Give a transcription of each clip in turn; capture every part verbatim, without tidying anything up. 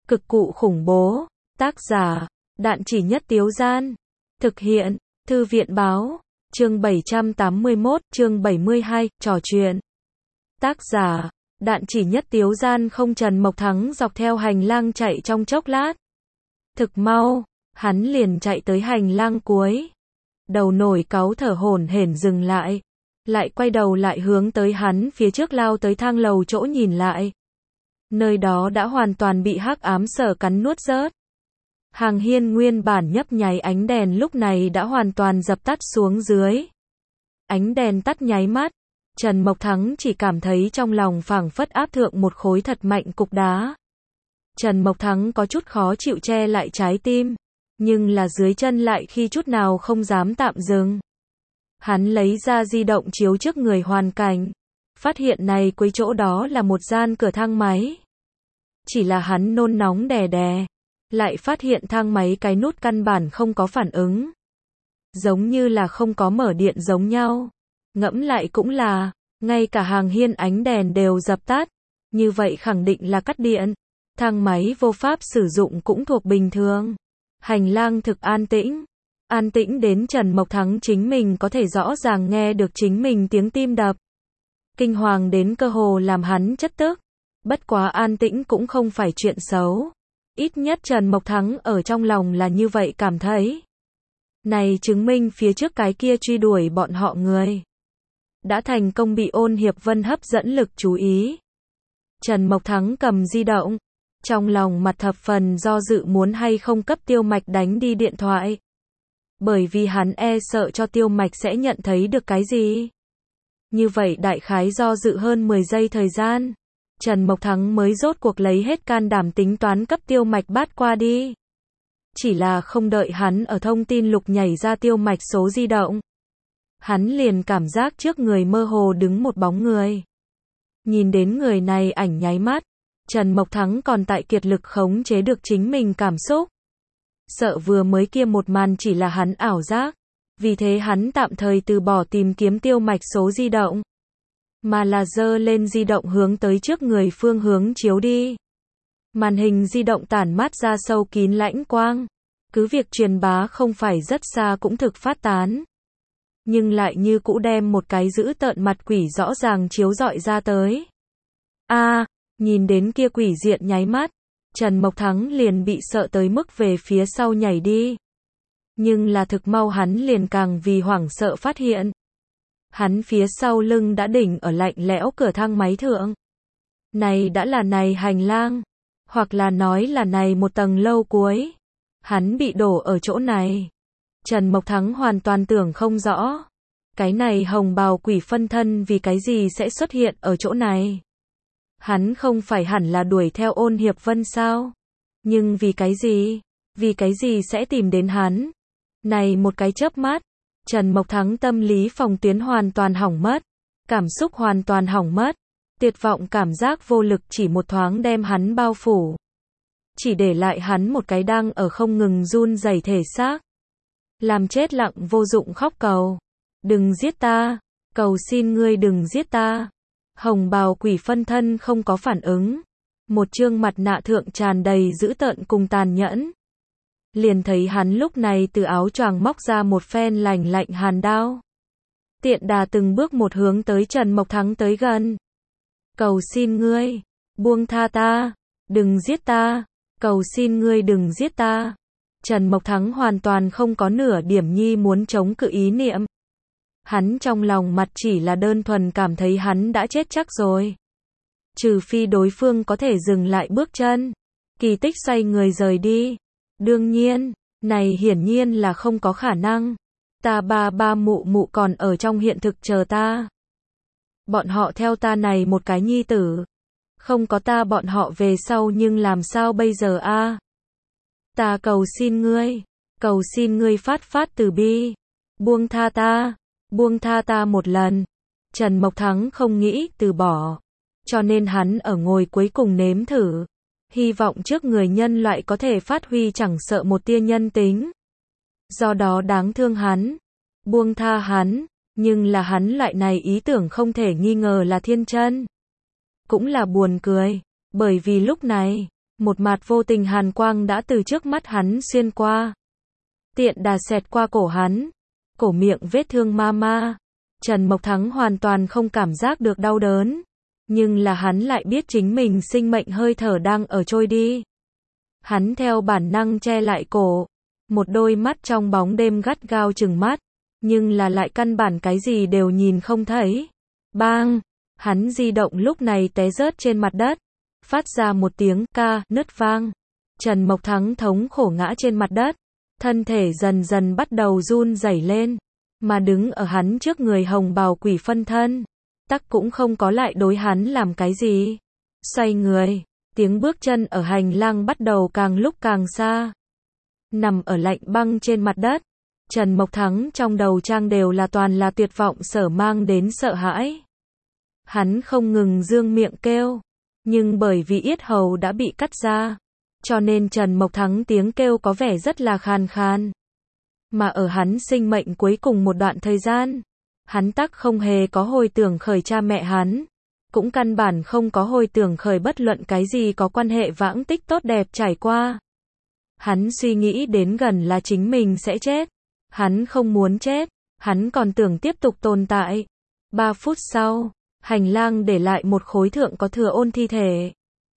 Cực cụ khủng bố. Tác giả, Đạn Chỉ Nhất Tiếu Gian. Thực hiện, Thư viện Báo. Chương bảy trăm tám mươi mốt, chương bảy mươi hai, trò chuyện. Tác giả, Đạn Chỉ Nhất Tiếu Gian. Không, Trần Mộc Thắng dọc theo hành lang chạy trong chốc lát. Thực mau, hắn liền chạy tới hành lang cuối. Đầu nổi cáu thở hổn hển dừng lại. Lại quay đầu lại hướng tới hắn phía trước lao tới thang lầu chỗ nhìn lại. Nơi đó đã hoàn toàn bị hắc ám sở cắn nuốt rớt. Hàng hiên nguyên bản nhấp nháy ánh đèn lúc này đã hoàn toàn dập tắt xuống dưới. Ánh đèn tắt nháy mắt, Trần Mộc Thắng chỉ cảm thấy trong lòng phảng phất áp thượng một khối thật mạnh cục đá. Trần Mộc Thắng có chút khó chịu che lại trái tim, nhưng là dưới chân lại khi chút nào không dám tạm dừng. Hắn lấy ra di động chiếu trước người hoàn cảnh, phát hiện này cuối chỗ đó là một gian cửa thang máy. Chỉ là hắn nôn nóng đè đè, lại phát hiện thang máy cái nút căn bản không có phản ứng. Giống như là không có mở điện giống nhau. Ngẫm lại cũng là, ngay cả hàng hiên ánh đèn đều dập tắt. Như vậy khẳng định là cắt điện. Thang máy vô pháp sử dụng cũng thuộc bình thường. Hành lang thực an tĩnh. An tĩnh đến Trần Mộc Thắng chính mình có thể rõ ràng nghe được chính mình tiếng tim đập. Kinh hoàng đến cơ hồ làm hắn chất tức. Bất quá an tĩnh cũng không phải chuyện xấu. Ít nhất Trần Mộc Thắng ở trong lòng là như vậy cảm thấy. Này chứng minh phía trước cái kia truy đuổi bọn họ người đã thành công bị Ôn Hiệp Vân hấp dẫn lực chú ý. Trần Mộc Thắng cầm di động, trong lòng mặt thập phần do dự muốn hay không cấp Tiêu Mạch đánh đi điện thoại. Bởi vì hắn e sợ cho Tiêu Mạch sẽ nhận thấy được cái gì. Như vậy đại khái do dự hơn mười giây thời gian, Trần Mộc Thắng mới rốt cuộc lấy hết can đảm tính toán cấp Tiêu Mạch bắt qua đi. Chỉ là không đợi hắn ở thông tin lục nhảy ra Tiêu Mạch số di động. Hắn liền cảm giác trước người mơ hồ đứng một bóng người. Nhìn đến người này ảnh nháy mắt, Trần Mộc Thắng còn tại kiệt lực khống chế được chính mình cảm xúc. Sợ vừa mới kia một màn chỉ là hắn ảo giác. Vì thế hắn tạm thời từ bỏ tìm kiếm Tiêu Mạch số di động. Mà là giơ lên di động hướng tới trước người phương hướng chiếu đi. Màn hình di động tản mát ra sâu kín lãnh quang. Cứ việc truyền bá không phải rất xa cũng thực phát tán. Nhưng lại như cũ đem một cái dữ tợn mặt quỷ rõ ràng chiếu rọi ra tới. A, à, nhìn đến kia quỷ diện nháy mắt, Trần Mộc Thắng liền bị sợ tới mức về phía sau nhảy đi. Nhưng là thực mau hắn liền càng vì hoảng sợ phát hiện. Hắn phía sau lưng đã đỉnh ở lạnh lẽo cửa thang máy thượng. Này đã là này hành lang, hoặc là nói là này một tầng lâu cuối. Hắn bị đổ ở chỗ này. Trần Mộc Thắng hoàn toàn tưởng không rõ. Cái này hồng bào quỷ phân thân vì cái gì sẽ xuất hiện ở chỗ này. Hắn không phải hẳn là đuổi theo Ôn Hiệp Vân sao? Nhưng vì cái gì? Vì cái gì sẽ tìm đến hắn? Này một cái chớp mắt, Trần Mộc Thắng tâm lý phòng tuyến hoàn toàn hỏng mất. Cảm xúc hoàn toàn hỏng mất. Tuyệt vọng cảm giác vô lực chỉ một thoáng đem hắn bao phủ. Chỉ để lại hắn một cái đang ở không ngừng run rẩy thể xác. Làm chết lặng vô dụng khóc cầu. Đừng giết ta. Cầu xin ngươi đừng giết ta. Hồng bào quỷ phân thân không có phản ứng. Một trương mặt nạ thượng tràn đầy dữ tợn cùng tàn nhẫn. Liền thấy hắn lúc này từ áo choàng móc ra một phen lạnh lạnh hàn đao. Tiện đà từng bước một hướng tới Trần Mộc Thắng tới gần. Cầu xin ngươi, buông tha ta, đừng giết ta, cầu xin ngươi đừng giết ta. Trần Mộc Thắng hoàn toàn không có nửa điểm nhi muốn chống cự ý niệm. Hắn trong lòng mặt chỉ là đơn thuần cảm thấy hắn đã chết chắc rồi. Trừ phi đối phương có thể dừng lại bước chân, kỳ tích xoay người rời đi. Đương nhiên, này hiển nhiên là không có khả năng. Ta ba ba mụ mụ còn ở trong hiện thực chờ ta. Bọn họ theo ta này một cái nhi tử. Không có ta bọn họ về sau nhưng làm sao bây giờ a? À? Ta cầu xin ngươi, cầu xin ngươi phát phát từ bi. Buông tha ta, buông tha ta một lần. Trần Mộc Thắng không nghĩ từ bỏ. Cho nên hắn ở ngồi cuối cùng nếm thử. Hy vọng trước người nhân loại có thể phát huy chẳng sợ một tia nhân tính. Do đó đáng thương hắn. Buông tha hắn. Nhưng là hắn loại này ý tưởng không thể nghi ngờ là thiên chân. Cũng là buồn cười. Bởi vì lúc này, Một mạt vô tình hàn quang đã từ trước mắt hắn xuyên qua. Tiện đà xẹt qua cổ hắn. Cổ miệng vết thương ma ma. Trần Mộc Thắng hoàn toàn không cảm giác được đau đớn. Nhưng là hắn lại biết chính mình sinh mệnh hơi thở đang ở trôi đi. Hắn theo bản năng che lại cổ. Một đôi mắt trong bóng đêm gắt gao trừng mắt. Nhưng là lại căn bản cái gì đều nhìn không thấy. Bang! Hắn di động lúc này té rớt trên mặt đất. Phát ra một tiếng ca, nứt vang. Trần Mộc Thắng thống khổ ngã trên mặt đất. Thân thể dần dần bắt đầu run rẩy lên. Mà đứng ở hắn trước người hồng bào quỷ phân thân. Tắc cũng không có lại đối hắn làm cái gì. Xoay người. Tiếng bước chân ở hành lang bắt đầu càng lúc càng xa. Nằm ở lạnh băng trên mặt đất. Trần Mộc Thắng trong đầu trang đều là toàn là tuyệt vọng sở mang đến sợ hãi. Hắn không ngừng dương miệng kêu. Nhưng bởi vì yết hầu đã bị cắt ra. Cho nên Trần Mộc Thắng tiếng kêu có vẻ rất là khàn khàn. Mà ở hắn sinh mệnh cuối cùng một đoạn thời gian. Hắn tắc không hề có hồi tưởng khởi cha mẹ hắn. Cũng căn bản không có hồi tưởng khởi bất luận cái gì có quan hệ vãng tích tốt đẹp trải qua. Hắn suy nghĩ đến gần là chính mình sẽ chết. Hắn không muốn chết. Hắn còn tưởng tiếp tục tồn tại. Ba phút sau, hành lang để lại một khối thượng có thừa ôn thi thể.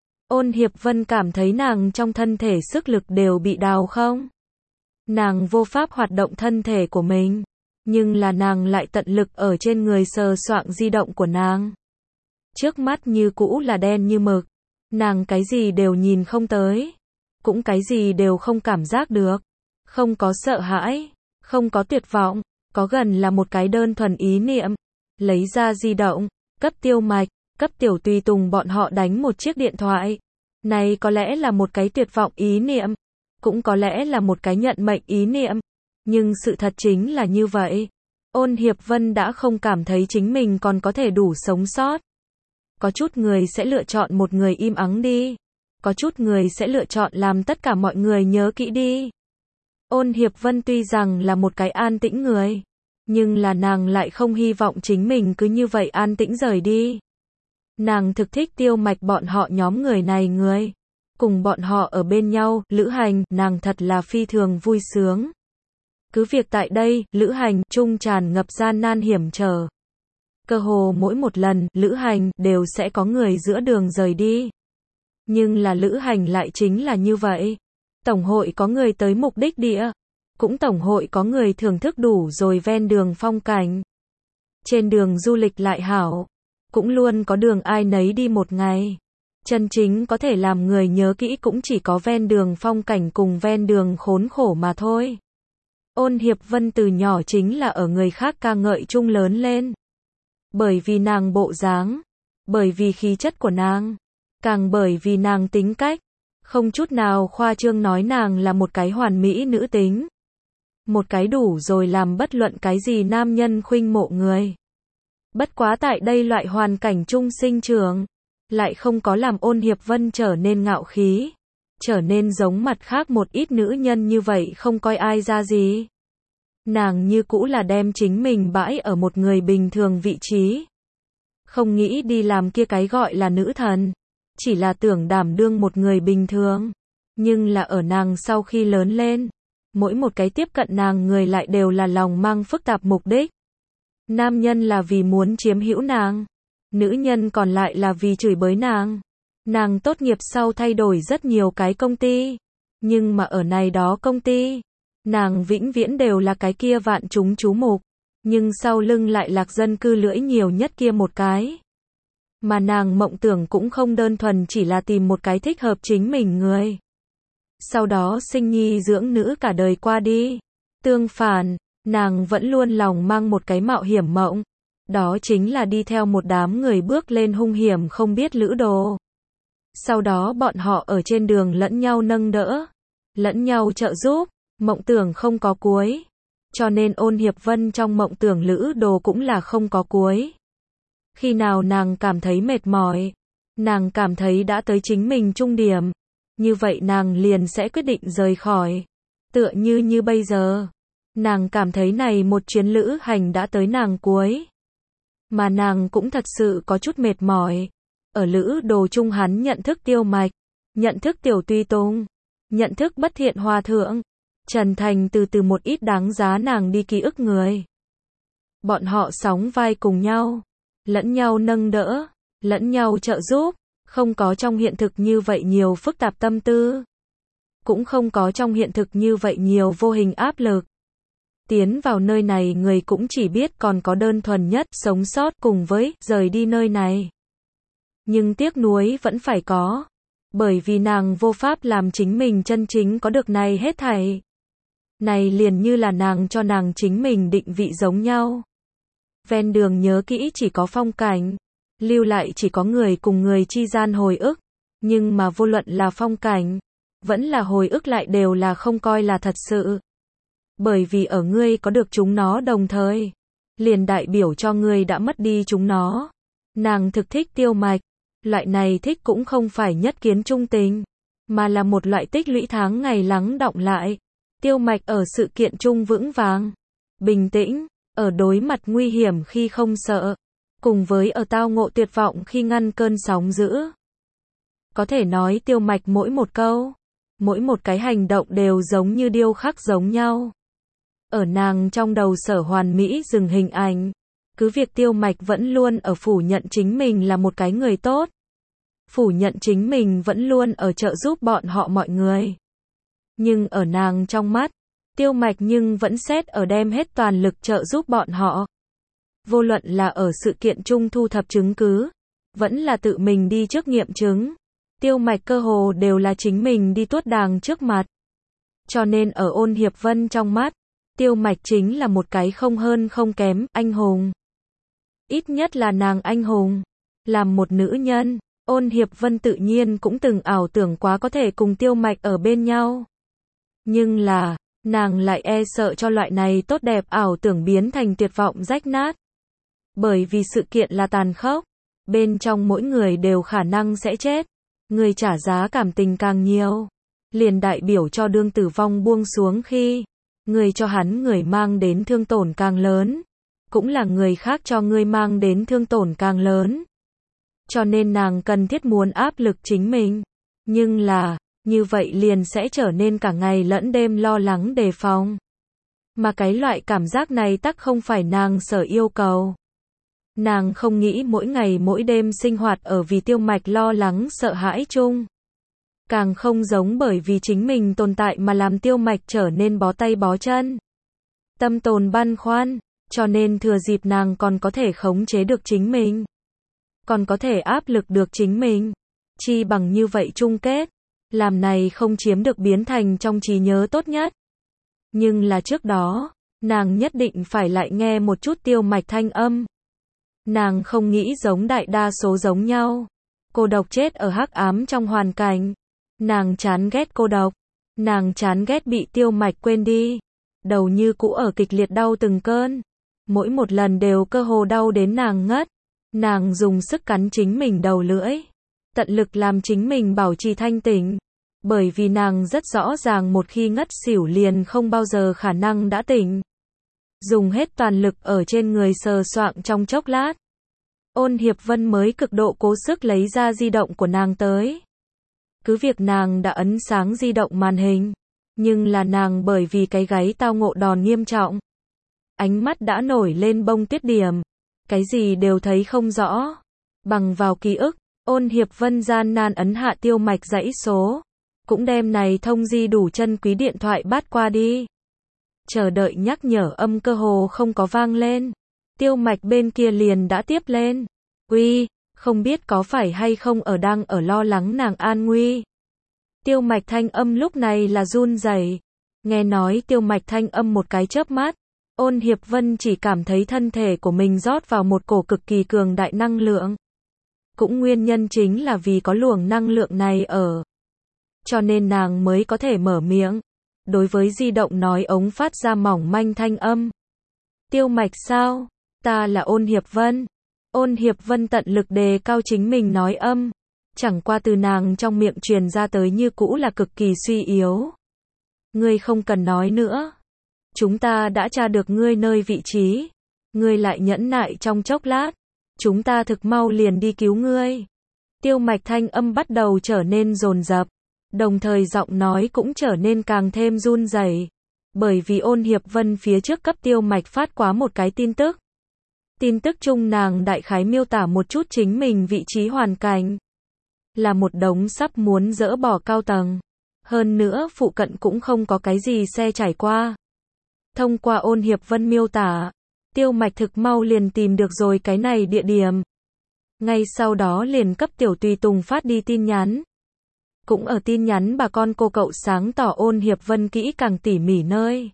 Ôn Hiệp Vân cảm thấy nàng trong thân thể sức lực đều bị đào không. Nàng vô pháp hoạt động thân thể của mình. Nhưng là nàng lại tận lực ở trên người sờ soạng di động của nàng. Trước mắt như cũ là đen như mực. Nàng cái gì đều nhìn không tới. Cũng cái gì đều không cảm giác được. Không có sợ hãi. Không có tuyệt vọng. Có gần là một cái đơn thuần ý niệm. Lấy ra di động. Cấp Tiêu Mạch. Cấp Tiểu Tùy Tùng bọn họ đánh một chiếc điện thoại. Này có lẽ là một cái tuyệt vọng ý niệm. Cũng có lẽ là một cái nhận mệnh ý niệm. Nhưng sự thật chính là như vậy. Ôn Hiệp Vân đã không cảm thấy chính mình còn có thể đủ sống sót. Có chút người sẽ lựa chọn một người im ắng đi. Có chút người sẽ lựa chọn làm tất cả mọi người nhớ kỹ đi. Ôn Hiệp Vân tuy rằng là một cái an tĩnh người. Nhưng là nàng lại không hy vọng chính mình cứ như vậy an tĩnh rời đi. Nàng thực thích Tiêu Mạch bọn họ nhóm người này người. Cùng bọn họ ở bên nhau, lữ hành, nàng thật là phi thường vui sướng. Cứ việc tại đây, lữ hành, trung tràn ngập gian nan hiểm trở. Cơ hồ mỗi một lần, lữ hành, đều sẽ có người giữa đường rời đi. Nhưng là lữ hành lại chính là như vậy. Tổng hội có người tới mục đích địa. Cũng tổng hội có người thưởng thức đủ rồi ven đường phong cảnh. Trên đường du lịch lại hảo. Cũng luôn có đường ai nấy đi một ngày. Chân chính có thể làm người nhớ kỹ cũng chỉ có ven đường phong cảnh cùng ven đường khốn khổ mà thôi. Ôn Hiệp Vân từ nhỏ chính là ở người khác ca ngợi chung lớn lên. Bởi vì nàng bộ dáng. Bởi vì khí chất của nàng. Càng bởi vì nàng tính cách. Không chút nào khoa trương nói nàng là một cái hoàn mỹ nữ tính. Một cái đủ rồi làm bất luận cái gì nam nhân khuynh mộ người. Bất quá tại đây loại hoàn cảnh chung sinh trưởng. Lại không có làm Ôn Hiệp Vân trở nên ngạo khí. Trở nên giống mặt khác một ít nữ nhân như vậy không coi ai ra gì. Nàng như cũ là đem chính mình bãi ở một người bình thường vị trí. Không nghĩ đi làm kia cái gọi là nữ thần. Chỉ là tưởng đảm đương một người bình thường. Nhưng là ở nàng sau khi lớn lên. Mỗi một cái tiếp cận nàng người lại đều là lòng mang phức tạp mục đích. Nam nhân là vì muốn chiếm hữu nàng. Nữ nhân còn lại là vì chửi bới nàng. Nàng tốt nghiệp sau thay đổi rất nhiều cái công ty. Nhưng mà ở này đó công ty, nàng vĩnh viễn đều là cái kia vạn chúng chú mục. Nhưng sau lưng lại lạc dân cư lưỡi nhiều nhất kia một cái. Mà nàng mộng tưởng cũng không đơn thuần chỉ là tìm một cái thích hợp chính mình người. Sau đó sinh nhi dưỡng nữ cả đời qua đi. Tương phản, nàng vẫn luôn lòng mang một cái mạo hiểm mộng. Đó chính là đi theo một đám người bước lên hung hiểm không biết lữ đồ. Sau đó bọn họ ở trên đường lẫn nhau nâng đỡ, lẫn nhau trợ giúp, mộng tưởng không có cuối. Cho nên Ôn Hiệp Vân trong mộng tưởng lữ đồ cũng là không có cuối. Khi nào nàng cảm thấy mệt mỏi, nàng cảm thấy đã tới chính mình trung điểm, như vậy nàng liền sẽ quyết định rời khỏi. Tựa như như bây giờ, nàng cảm thấy này một chuyến lữ hành đã tới nàng cuối. Mà nàng cũng thật sự có chút mệt mỏi. Ở lữ đồ chung hắn nhận thức Tiêu Mạch, nhận thức tiểu tùy tùng, nhận thức bất thiện hòa thượng. Trần Thành từ từ một ít đáng giá nàng đi ký ức người. Bọn họ sóng vai cùng nhau, lẫn nhau nâng đỡ, lẫn nhau trợ giúp, không có trong hiện thực như vậy nhiều phức tạp tâm tư. Cũng không có trong hiện thực như vậy nhiều vô hình áp lực. Tiến vào nơi này người cũng chỉ biết còn có đơn thuần nhất sống sót cùng với rời đi nơi này. Nhưng tiếc nuối vẫn phải có. Bởi vì nàng vô pháp làm chính mình chân chính có được này hết thảy. Này liền như là nàng cho nàng chính mình định vị giống nhau. Ven đường nhớ kỹ chỉ có phong cảnh, lưu lại chỉ có người cùng người chi gian hồi ức. Nhưng mà vô luận là phong cảnh, vẫn là hồi ức lại đều là không coi là thật sự. Bởi vì ở ngươi có được chúng nó đồng thời, liền đại biểu cho ngươi đã mất đi chúng nó. Nàng thực thích Tiêu Mạch, loại này thích cũng không phải nhất kiến trung tình, mà là một loại tích lũy tháng ngày lắng đọng lại. Tiêu Mạch ở sự kiện chung vững vàng, bình tĩnh, ở đối mặt nguy hiểm khi không sợ, cùng với ở tao ngộ tuyệt vọng khi ngăn cơn sóng dữ. Có thể nói Tiêu Mạch mỗi một câu, mỗi một cái hành động đều giống như điêu khắc giống nhau. Ở nàng trong đầu sở hoàn mỹ dừng hình ảnh, cứ việc Tiêu Mạch vẫn luôn ở phủ nhận chính mình là một cái người tốt. Phủ nhận chính mình vẫn luôn ở trợ giúp bọn họ mọi người. Nhưng ở nàng trong mắt, Tiêu Mạch nhưng vẫn xét ở đem hết toàn lực trợ giúp bọn họ. Vô luận là ở sự kiện chung thu thập chứng cứ, vẫn là tự mình đi trước nghiệm chứng. Tiêu Mạch cơ hồ đều là chính mình đi tuốt đàng trước mặt. Cho nên ở Ôn Hiệp Vân trong mắt, Tiêu Mạch chính là một cái không hơn không kém, anh hùng. Ít nhất là nàng anh hùng. Làm một nữ nhân, Ôn Hiệp Vân tự nhiên cũng từng ảo tưởng quá có thể cùng Tiêu Mạch ở bên nhau. Nhưng là, nàng lại e sợ cho loại này tốt đẹp ảo tưởng biến thành tuyệt vọng rách nát. Bởi vì sự kiện là tàn khốc, bên trong mỗi người đều khả năng sẽ chết. Người trả giá cảm tình càng nhiều, liền đại biểu cho đương tử vong buông xuống khi, người cho hắn người mang đến thương tổn càng lớn, cũng là người khác cho người mang đến thương tổn càng lớn. Cho nên nàng cần thiết muốn áp lực chính mình, nhưng là, như vậy liền sẽ trở nên cả ngày lẫn đêm lo lắng đề phòng. Mà cái loại cảm giác này tắc không phải nàng sở yêu cầu. Nàng không nghĩ mỗi ngày mỗi đêm sinh hoạt ở vì Tiêu Mạch lo lắng sợ hãi chung. Càng không giống bởi vì chính mình tồn tại mà làm Tiêu Mạch trở nên bó tay bó chân. Tâm tồn băn khoăn, cho nên thừa dịp nàng còn có thể khống chế được chính mình. Còn có thể áp lực được chính mình. Chi bằng như vậy chung kết. Làm này không chiếm được biến thành trong trí nhớ tốt nhất. Nhưng là trước đó, nàng nhất định phải lại nghe một chút Tiêu Mạch thanh âm. Nàng không nghĩ giống đại đa số giống nhau. Cô độc chết ở hắc ám trong hoàn cảnh. Nàng chán ghét cô độc. Nàng chán ghét bị Tiêu Mạch quên đi. Đầu như cũ ở kịch liệt đau từng cơn. Mỗi một lần đều cơ hồ đau đến nàng ngất. Nàng dùng sức cắn chính mình đầu lưỡi. Tận lực làm chính mình bảo trì thanh tỉnh. Bởi vì nàng rất rõ ràng một khi ngất xỉu liền không bao giờ khả năng đã tỉnh. Dùng hết toàn lực ở trên người sờ soạng trong chốc lát. Ôn Hiệp Vân mới cực độ cố sức lấy ra di động của nàng tới. Cứ việc nàng đã ấn sáng di động màn hình. Nhưng là nàng bởi vì cái gáy tao ngộ đòn nghiêm trọng. Ánh mắt đã nổi lên bông tuyết điểm. Cái gì đều thấy không rõ. Bằng vào ký ức, Ôn Hiệp Vân gian nan ấn hạ Tiêu Mạch dãy số. Cũng đem này thông di đủ chân quý điện thoại bắt qua đi. Chờ đợi nhắc nhở âm cơ hồ không có vang lên. Tiêu Mạch bên kia liền đã tiếp lên. Uy, không biết có phải hay không ở đang ở lo lắng nàng an nguy. Tiêu Mạch thanh âm lúc này là run rẩy. Nghe nói Tiêu Mạch thanh âm một cái chớp mắt. Ôn Hiệp Vân chỉ cảm thấy thân thể của mình rót vào một cổ cực kỳ cường đại năng lượng. Cũng nguyên nhân chính là vì có luồng năng lượng này ở. Cho nên nàng mới có thể mở miệng. Đối với di động nói ống phát ra mỏng manh thanh âm. Tiêu Mạch sao? Ta là Ôn Hiệp Vân. Ôn Hiệp Vân tận lực đề cao chính mình nói âm. Chẳng qua từ nàng trong miệng truyền ra tới như cũ là cực kỳ suy yếu. Ngươi không cần nói nữa. Chúng ta đã tra được ngươi nơi vị trí. Ngươi lại nhẫn nại trong chốc lát. Chúng ta thực mau liền đi cứu ngươi. Tiêu Mạch thanh âm bắt đầu trở nên dồn dập, đồng thời giọng nói cũng trở nên càng thêm run rẩy, bởi vì Ôn Hiệp Vân phía trước cấp Tiêu Mạch phát quá một cái tin tức. Tin tức chung nàng đại khái miêu tả một chút chính mình vị trí hoàn cảnh, là một đống sắp muốn dỡ bỏ cao tầng, hơn nữa phụ cận cũng không có cái gì xe trải qua. Thông qua Ôn Hiệp Vân miêu tả, Tiêu Mạch thực mau liền tìm được rồi cái này địa điểm. Ngay sau đó liền cấp tiểu tùy tùng phát đi tin nhắn. Cũng ở tin nhắn bà con cô cậu sáng tỏ Ôn Hiệp Vân kỹ càng tỉ mỉ nơi.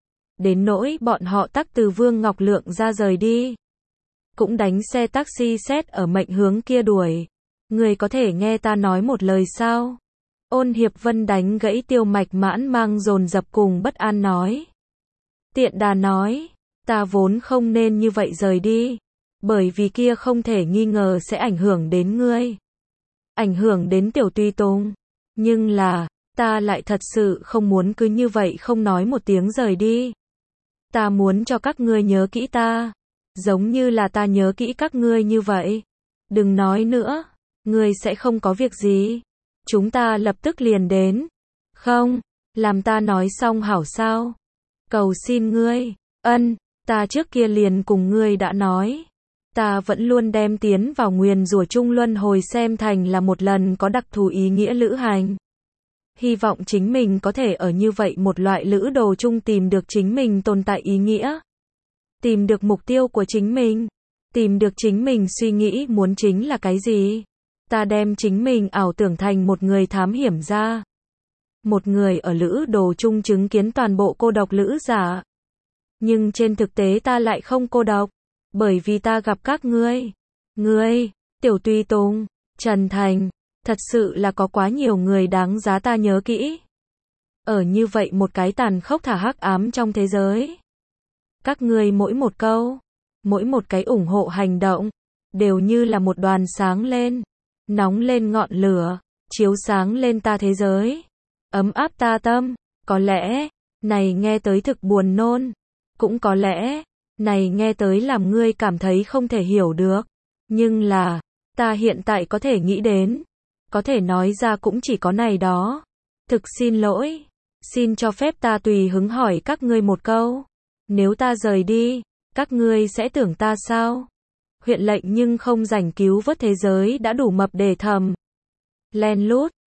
Đến nỗi bọn họ tắc từ Vương Ngọc Lượng ra rời đi. Cũng đánh xe taxi xét ở mệnh hướng kia đuổi. Người có thể nghe ta nói một lời sao? Ôn Hiệp Vân đánh gãy Tiêu Mạch mãn mang dồn dập cùng bất an nói. Tiện đà nói, ta vốn không nên như vậy rời đi. Bởi vì kia không thể nghi ngờ sẽ ảnh hưởng đến ngươi. Ảnh hưởng đến tiểu tùy tùng. Nhưng là, ta lại thật sự không muốn cứ như vậy không nói một tiếng rời đi. Ta muốn cho các ngươi nhớ kỹ ta. Giống như là ta nhớ kỹ các ngươi như vậy. Đừng nói nữa, ngươi sẽ không có việc gì. Chúng ta lập tức liền đến. Không, làm ta nói xong hảo sao? Cầu xin ngươi, ân, ta trước kia liền cùng ngươi đã nói. Ta vẫn luôn đem tiến vào nguyền rủa chung luân hồi xem thành là một lần có đặc thù ý nghĩa lữ hành. Hy vọng chính mình có thể ở như vậy một loại lữ đồ chung tìm được chính mình tồn tại ý nghĩa. Tìm được mục tiêu của chính mình. Tìm được chính mình suy nghĩ muốn chính là cái gì. Ta đem chính mình ảo tưởng thành một người thám hiểm gia. Một người ở lữ đồ chung chứng kiến toàn bộ cô độc lữ giả. Nhưng trên thực tế ta lại không cô độc. Bởi vì ta gặp các ngươi. Ngươi, Tiểu Tùy Tùng, Trần Thành, thật sự là có quá nhiều người đáng giá ta nhớ kỹ. Ở như vậy một cái tàn khốc thả hắc ám trong thế giới. Các ngươi mỗi một câu, mỗi một cái ủng hộ hành động, đều như là một đoàn sáng lên, nóng lên ngọn lửa, chiếu sáng lên ta thế giới, ấm áp ta tâm. Có lẽ, này nghe tới thực buồn nôn, cũng có lẽ, này nghe tới làm ngươi cảm thấy không thể hiểu được. Nhưng là, ta hiện tại có thể nghĩ đến, có thể nói ra cũng chỉ có này đó. Thực xin lỗi, xin cho phép ta tùy hứng hỏi các ngươi một câu. Nếu ta rời đi, các ngươi sẽ tưởng ta sao? Huyện lệnh nhưng không rảnh cứu vớt thế giới đã đủ mập để thầm. Len lút,